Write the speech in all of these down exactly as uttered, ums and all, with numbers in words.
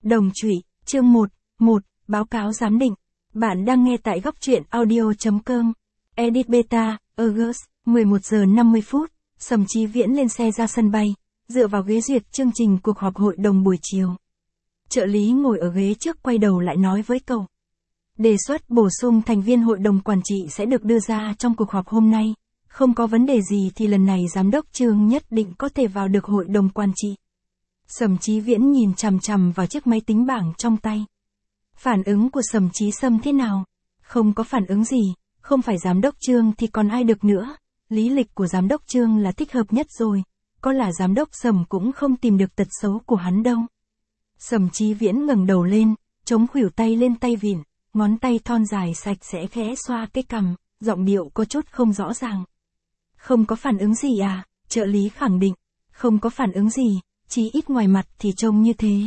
Đồng trụy, chương một, một, báo cáo giám định. Bạn đang nghe tại góc truyện audio.com. Edit Beta, August, mười một giờ năm mươi phút, Sầm Chí Viễn lên xe ra sân bay, dựa vào ghế duyệt chương trình cuộc họp hội đồng buổi chiều. Trợ lý ngồi ở ghế trước quay đầu lại nói với cậu. Đề xuất bổ sung thành viên hội đồng quản trị sẽ được đưa ra trong cuộc họp hôm nay. Không có vấn đề gì thì lần này giám đốc Trương nhất định có thể vào được hội đồng quản trị. Sầm Chí Viễn nhìn chằm chằm vào chiếc máy tính bảng trong tay. Phản ứng của Sầm Chí Sâm thế nào? Không có phản ứng gì, không phải giám đốc Trương thì còn ai được nữa. Lý lịch của giám đốc Trương là thích hợp nhất rồi, có là giám đốc Sầm cũng không tìm được tật xấu của hắn đâu. Sầm Chí Viễn ngẩng đầu lên, chống khuỷu tay lên tay vịn, ngón tay thon dài sạch sẽ khẽ xoa cái cằm, giọng điệu có chút không rõ ràng. Không có phản ứng gì à? Trợ lý khẳng định, không có phản ứng gì, chỉ ít ngoài mặt thì trông như thế.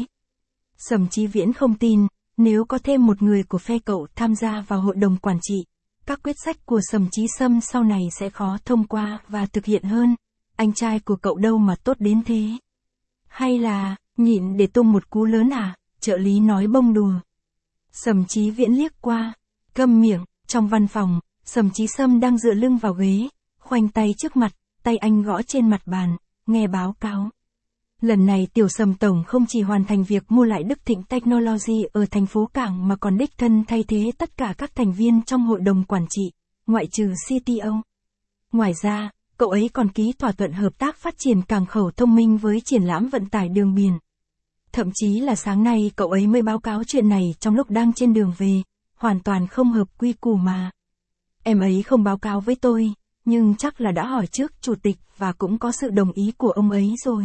Sầm Chí Viễn không tin, nếu có thêm một người của phe cậu tham gia vào hội đồng quản trị, các quyết sách của Sầm Chí Sâm sau này sẽ khó thông qua và thực hiện hơn. Anh trai của cậu đâu mà tốt đến thế? Hay là, nhịn để tung một cú lớn à? Trợ lý nói bông đùa. Sầm Chí Viễn liếc qua, câm miệng. Trong văn phòng, Sầm Chí Sâm đang dựa lưng vào ghế, khoanh tay trước mặt, tay anh gõ trên mặt bàn, nghe báo cáo. Lần này Tiểu Sầm Tổng không chỉ hoàn thành việc mua lại Đức Thịnh Technology ở thành phố Cảng mà còn đích thân thay thế tất cả các thành viên trong hội đồng quản trị, ngoại trừ xê tê ô. Ngoài ra, cậu ấy còn ký thỏa thuận hợp tác phát triển cảng khẩu thông minh với triển lãm vận tải đường biển. Thậm chí là sáng nay cậu ấy mới báo cáo chuyện này trong lúc đang trên đường về, hoàn toàn không hợp quy củ mà. Em ấy không báo cáo với tôi, nhưng chắc là đã hỏi trước chủ tịch và cũng có sự đồng ý của ông ấy rồi.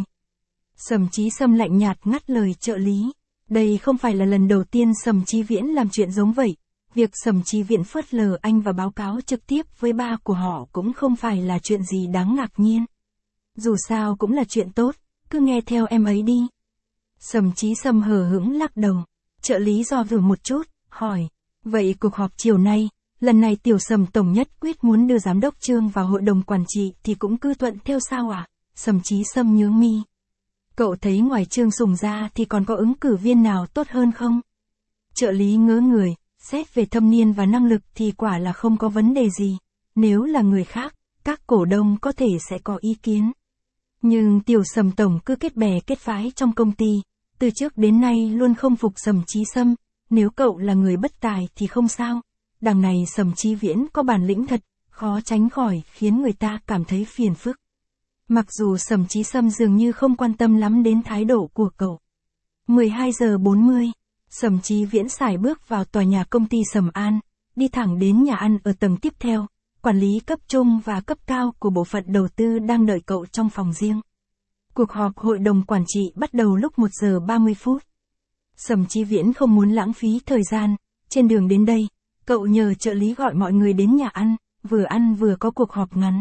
Sầm Chí Sâm lạnh nhạt ngắt lời trợ lý. Đây không phải là lần đầu tiên Sầm Chí Viễn làm chuyện giống vậy. Việc Sầm Chí Viễn phớt lờ anh và báo cáo trực tiếp với ba của họ cũng không phải là chuyện gì đáng ngạc nhiên. Dù sao cũng là chuyện tốt, cứ nghe theo em ấy đi. Sầm Chí Sâm hờ hững lắc đầu. Trợ lý do dự một chút, hỏi. Vậy cuộc họp chiều nay, lần này Tiểu Sầm Tổng nhất quyết muốn đưa giám đốc Trương vào hội đồng quản trị thì cũng cứ thuận theo sao à? Sầm Chí Sâm nhướng mi. Cậu thấy ngoài Trương Sùng ra thì còn có ứng cử viên nào tốt hơn không? Trợ lý ngớ người, xét về thâm niên và năng lực thì quả là không có vấn đề gì. Nếu là người khác, các cổ đông có thể sẽ có ý kiến. Nhưng Tiểu Sầm Tổng cứ kết bè kết phái trong công ty, từ trước đến nay luôn không phục Sầm Chí Sâm. Nếu cậu là người bất tài thì không sao. Đằng này Sầm Chí Viễn có bản lĩnh thật, khó tránh khỏi khiến người ta cảm thấy phiền phức. Mặc dù Sầm Chí Sâm dường như không quan tâm lắm đến thái độ của cậu. mười hai giờ bốn mươi, Sầm Chí Viễn sải bước vào tòa nhà công ty Sầm An, đi thẳng đến nhà ăn ở tầng tiếp theo. Quản lý cấp trung và cấp cao của bộ phận đầu tư đang đợi cậu trong phòng riêng. Cuộc họp hội đồng quản trị bắt đầu lúc một giờ ba mươi phút. Sầm Chí Viễn không muốn lãng phí thời gian, trên đường đến đây, cậu nhờ trợ lý gọi mọi người đến nhà ăn, vừa ăn vừa có cuộc họp ngắn.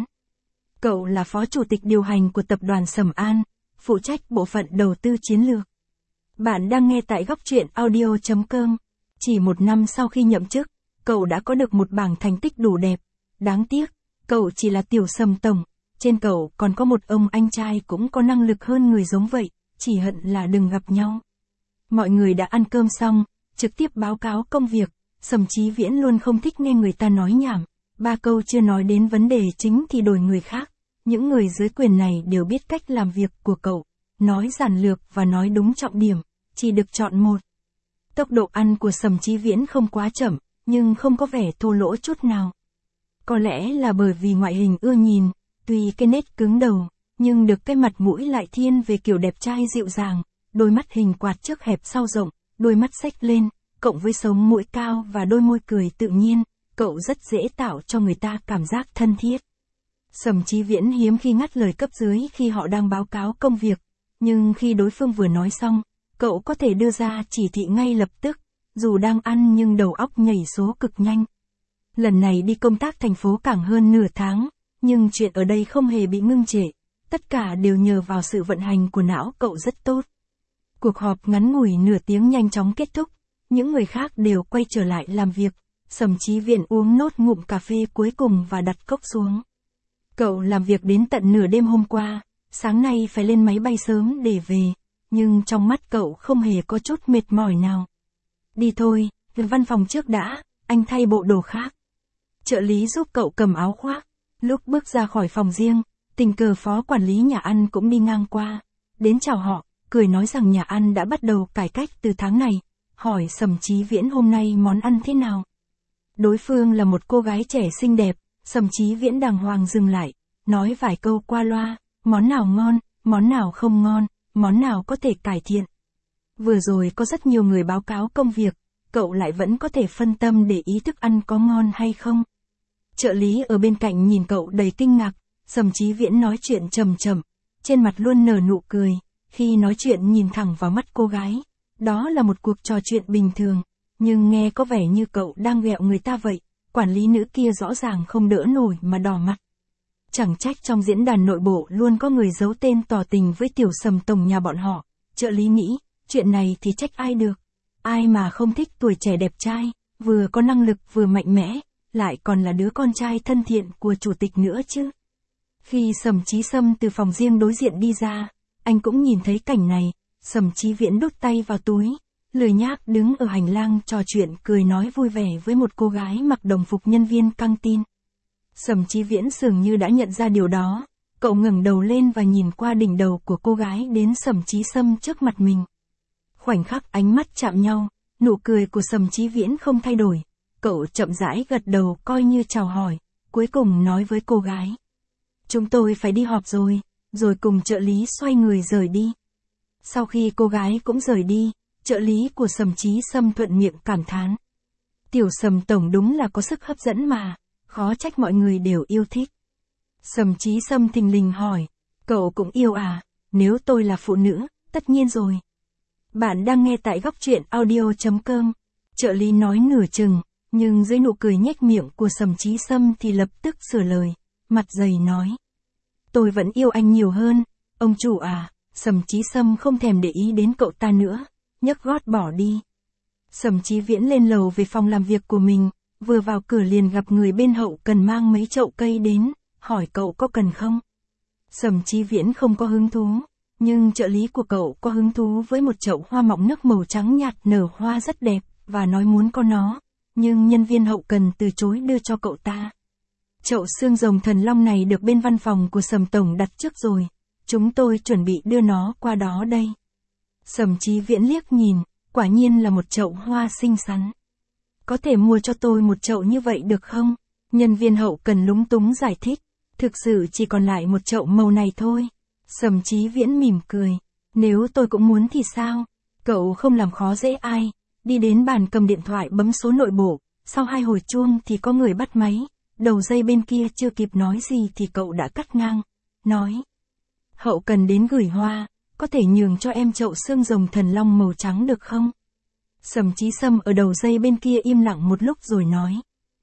Cậu là phó chủ tịch điều hành của tập đoàn Sầm An, phụ trách bộ phận đầu tư chiến lược. Bạn đang nghe tại góc truyện audio.com. Chỉ một năm sau khi nhậm chức, cậu đã có được một bảng thành tích đủ đẹp. Đáng tiếc, cậu chỉ là Tiểu Sầm Tổng, trên cậu còn có một ông anh trai cũng có năng lực hơn người giống vậy, chỉ hận là đừng gặp nhau. Mọi người đã ăn cơm xong, trực tiếp báo cáo công việc. Sầm Chí Viễn luôn không thích nghe người ta nói nhảm, ba câu chưa nói đến vấn đề chính thì đổi người khác. Những người dưới quyền này đều biết cách làm việc của cậu, nói giản lược và nói đúng trọng điểm, chỉ được chọn một. Tốc độ ăn của Sầm Chí Viễn không quá chậm, nhưng không có vẻ thô lỗ chút nào. Có lẽ là bởi vì ngoại hình ưa nhìn, tuy cái nết cứng đầu, nhưng được cái mặt mũi lại thiên về kiểu đẹp trai dịu dàng, đôi mắt hình quạt trước hẹp sau rộng, đôi mắt xếch lên, cộng với sống mũi cao và đôi môi cười tự nhiên, cậu rất dễ tạo cho người ta cảm giác thân thiết. Sầm Chí Viễn hiếm khi ngắt lời cấp dưới khi họ đang báo cáo công việc, nhưng khi đối phương vừa nói xong, cậu có thể đưa ra chỉ thị ngay lập tức, dù đang ăn nhưng đầu óc nhảy số cực nhanh. Lần này đi công tác thành phố Cảng hơn nửa tháng, nhưng chuyện ở đây không hề bị ngưng trệ, tất cả đều nhờ vào sự vận hành của não cậu rất tốt. Cuộc họp ngắn ngủi nửa tiếng nhanh chóng kết thúc, những người khác đều quay trở lại làm việc. Sầm Chí Viễn uống nốt ngụm cà phê cuối cùng và đặt cốc xuống. Cậu làm việc đến tận nửa đêm hôm qua, sáng nay phải lên máy bay sớm để về, nhưng trong mắt cậu không hề có chút mệt mỏi nào. Đi thôi, về văn phòng trước đã, anh thay bộ đồ khác. Trợ lý giúp cậu cầm áo khoác. Lúc bước ra khỏi phòng riêng, tình cờ phó quản lý nhà ăn cũng đi ngang qua. Đến chào họ, cười nói rằng nhà ăn đã bắt đầu cải cách từ tháng này, hỏi Sầm Chí Viễn hôm nay món ăn thế nào. Đối phương là một cô gái trẻ xinh đẹp, Sầm Chí Viễn đàng hoàng dừng lại, nói vài câu qua loa, món nào ngon, món nào không ngon, món nào có thể cải thiện. Vừa rồi có rất nhiều người báo cáo công việc, cậu lại vẫn có thể phân tâm để ý thức ăn có ngon hay không. Trợ lý ở bên cạnh nhìn cậu đầy kinh ngạc, Sầm Chí Viễn nói chuyện chậm chậm, trên mặt luôn nở nụ cười, khi nói chuyện nhìn thẳng vào mắt cô gái. Đó là một cuộc trò chuyện bình thường, nhưng nghe có vẻ như cậu đang ghẹo người ta vậy, quản lý nữ kia rõ ràng không đỡ nổi mà đỏ mặt. Chẳng trách trong diễn đàn nội bộ luôn có người giấu tên tỏ tình với tiểu Sầm tổng nhà bọn họ, trợ lý nghĩ, chuyện này thì trách ai được, ai mà không thích tuổi trẻ đẹp trai, vừa có năng lực vừa mạnh mẽ, lại còn là đứa con trai thân thiện của chủ tịch nữa chứ. Khi Sầm Chí Sâm từ phòng riêng đối diện đi ra, anh cũng nhìn thấy cảnh này, Sầm Chí Viễn đút tay vào túi, lười nhác đứng ở hành lang trò chuyện cười nói vui vẻ với một cô gái mặc đồng phục nhân viên căng tin. Sầm Chí Viễn dường như đã nhận ra điều đó, cậu ngẩng đầu lên và nhìn qua đỉnh đầu của cô gái đến Sầm Chí Sâm trước mặt mình. Khoảnh khắc ánh mắt chạm nhau, nụ cười của Sầm Chí Viễn không thay đổi, cậu chậm rãi gật đầu coi như chào hỏi, cuối cùng nói với cô gái. Chúng tôi phải đi họp rồi, rồi cùng trợ lý xoay người rời đi. Sau khi cô gái cũng rời đi, trợ lý của Sầm Chí Sâm thuận miệng cảm thán. Tiểu Sầm tổng đúng là có sức hấp dẫn mà, khó trách mọi người đều yêu thích. Sầm Chí Sâm thình lình hỏi, cậu cũng yêu à, nếu tôi là phụ nữ, tất nhiên rồi. Bạn đang nghe tại góc truyện audio chấm com. Trợ lý nói nửa chừng, nhưng dưới nụ cười nhếch miệng của Sầm Chí Sâm thì lập tức sửa lời, mặt dày nói. Tôi vẫn yêu anh nhiều hơn, ông chủ à. Sầm Chí Sâm không thèm để ý đến cậu ta nữa, nhấc gót bỏ đi. Sầm Chí Viễn lên lầu về phòng làm việc của mình, vừa vào cửa liền gặp người bên hậu cần mang mấy chậu cây đến, hỏi cậu có cần không. Sầm Chí Viễn không có hứng thú, nhưng trợ lý của cậu có hứng thú với một chậu hoa mọng nước màu trắng nhạt nở hoa rất đẹp, và nói muốn có nó, nhưng nhân viên hậu cần từ chối đưa cho cậu ta. Chậu xương rồng thần long này được bên văn phòng của Sầm tổng đặt trước rồi. Chúng tôi chuẩn bị đưa nó qua đó đây. Sầm Chí Viễn liếc nhìn, quả nhiên là một chậu hoa xinh xắn. Có thể mua cho tôi một chậu như vậy được không? Nhân viên hậu cần lúng túng giải thích. Thực sự chỉ còn lại một chậu màu này thôi. Sầm Chí Viễn mỉm cười. Nếu tôi cũng muốn thì sao? Cậu không làm khó dễ ai. Đi đến bàn cầm điện thoại bấm số nội bộ. Sau hai hồi chuông thì có người bắt máy. Đầu dây bên kia chưa kịp nói gì thì cậu đã cắt ngang. Nói. Hậu cần đến gửi hoa, có thể nhường cho em chậu xương rồng thần long màu trắng được không? Sầm Chí Sâm ở đầu dây bên kia im lặng một lúc rồi nói.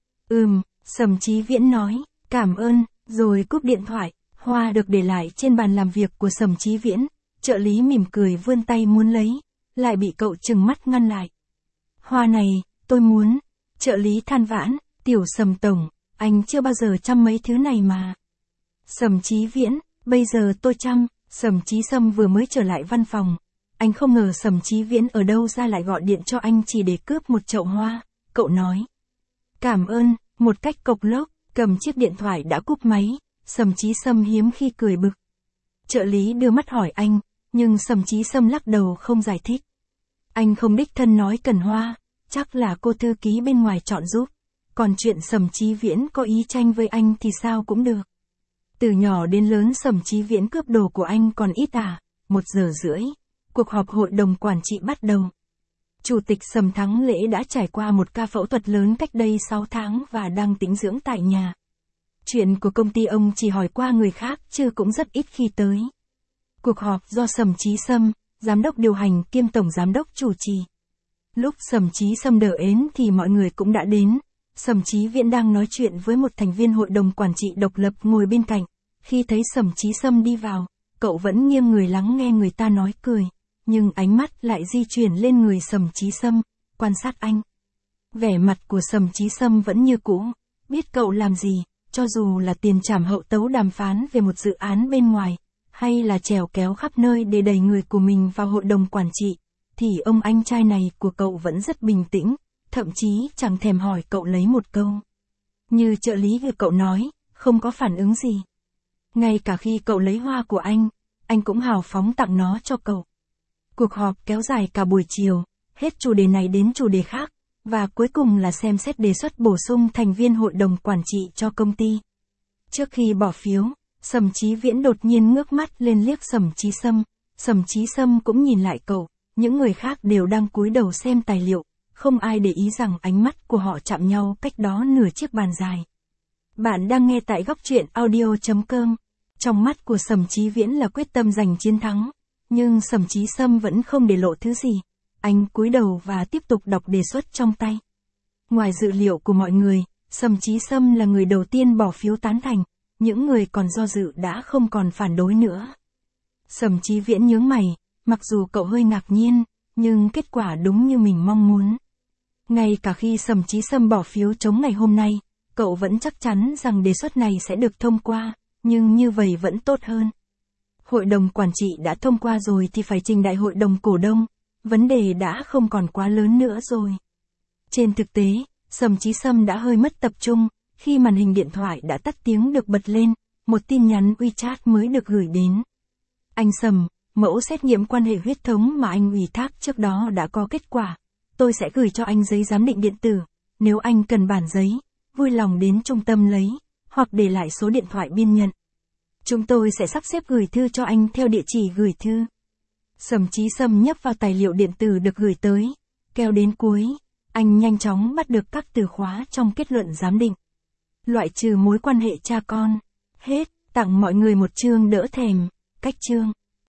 Ừm, Sầm Chí Viễn nói, cảm ơn, rồi cúp điện thoại. Hoa được để lại trên bàn làm việc của Sầm Chí Viễn, trợ lý mỉm cười vươn tay muốn lấy, lại bị cậu trừng mắt ngăn lại. Hoa này, tôi muốn. Trợ lý than vãn, tiểu Sầm tổng, anh chưa bao giờ chăm mấy thứ này mà. Sầm Chí Viễn, bây giờ tôi chăm. Sầm Chí Sâm vừa mới trở lại văn phòng. Anh không ngờ Sầm Chí Viễn ở đâu ra lại gọi điện cho anh chỉ để cướp một chậu hoa. Cậu nói. Cảm ơn, một cách cộc lốc, cầm chiếc điện thoại đã cúp máy. Sầm Chí Sâm hiếm khi cười bực. Trợ lý đưa mắt hỏi anh, nhưng Sầm Chí Sâm lắc đầu không giải thích. Anh không đích thân nói cần hoa, chắc là cô thư ký bên ngoài chọn giúp. Còn chuyện Sầm Chí Viễn có ý tranh với anh thì sao cũng được. Từ nhỏ đến lớn Sầm Chí Viễn cướp đồ của anh còn ít à, một giờ rưỡi. Cuộc họp hội đồng quản trị bắt đầu. Chủ tịch Sầm Thắng Lễ đã trải qua một ca phẫu thuật lớn cách đây sáu tháng và đang tĩnh dưỡng tại nhà. Chuyện của công ty ông chỉ hỏi qua người khác chứ cũng rất ít khi tới. Cuộc họp do Sầm Chí Sâm, giám đốc điều hành kiêm tổng giám đốc chủ trì. Lúc Sầm Chí Sâm đợi ến thì mọi người cũng đã đến. Sầm Chí Viễn đang nói chuyện với một thành viên hội đồng quản trị độc lập ngồi bên cạnh. Khi thấy Sầm Chí Sâm đi vào, cậu vẫn nghiêng người lắng nghe người ta nói cười, nhưng ánh mắt lại di chuyển lên người Sầm Chí Sâm, quan sát anh. Vẻ mặt của Sầm Chí Sâm vẫn như cũ, biết cậu làm gì, cho dù là tiền trảm hậu tấu đàm phán về một dự án bên ngoài, hay là trèo kéo khắp nơi để đẩy người của mình vào hội đồng quản trị, thì ông anh trai này của cậu vẫn rất bình tĩnh, thậm chí chẳng thèm hỏi cậu lấy một câu. Như trợ lý của cậu nói, không có phản ứng gì. Ngay cả khi cậu lấy hoa của anh, anh cũng hào phóng tặng nó cho cậu. Cuộc họp kéo dài cả buổi chiều, hết chủ đề này đến chủ đề khác, và cuối cùng là xem xét đề xuất bổ sung thành viên hội đồng quản trị cho công ty. Trước khi bỏ phiếu, Sầm Chí Viễn đột nhiên ngước mắt lên liếc Sầm Chí Sâm, Sầm Chí Sâm cũng nhìn lại cậu, những người khác đều đang cúi đầu xem tài liệu, không ai để ý rằng ánh mắt của họ chạm nhau cách đó nửa chiếc bàn dài. Bạn đang nghe tại góc truyện audio chấm com. Trong mắt của Sầm Chí Viễn là quyết tâm giành chiến thắng, nhưng Sầm Chí Sâm vẫn không để lộ thứ gì. Anh cúi đầu và tiếp tục đọc đề xuất trong tay. Ngoài dự liệu của mọi người, Sầm Chí Sâm là người đầu tiên bỏ phiếu tán thành, những người còn do dự đã không còn phản đối nữa. Sầm Chí Viễn nhướng mày, mặc dù cậu hơi ngạc nhiên, nhưng kết quả đúng như mình mong muốn. Ngay cả khi Sầm Chí Sâm bỏ phiếu chống ngày hôm nay, cậu vẫn chắc chắn rằng đề xuất này sẽ được thông qua, nhưng như vậy vẫn tốt hơn. Hội đồng quản trị đã thông qua rồi thì phải trình đại hội đồng cổ đông, vấn đề đã không còn quá lớn nữa rồi. Trên thực tế, Sầm Chí Sâm đã hơi mất tập trung, khi màn hình điện thoại đã tắt tiếng được bật lên, một tin nhắn WeChat mới được gửi đến. Anh Sầm, mẫu xét nghiệm quan hệ huyết thống mà anh ủy thác trước đó đã có kết quả. Tôi sẽ gửi cho anh giấy giám định điện tử, nếu anh cần bản giấy, vui lòng đến trung tâm lấy, hoặc để lại số điện thoại biên nhận. Chúng tôi sẽ sắp xếp gửi thư cho anh theo địa chỉ gửi thư. Sầm Chí Sâm nhấp vào tài liệu điện tử được gửi tới, kéo đến cuối, anh nhanh chóng bắt được các từ khóa trong kết luận giám định. Loại trừ mối quan hệ cha con. Hết, tặng mọi người một chương đỡ thèm, cách chương.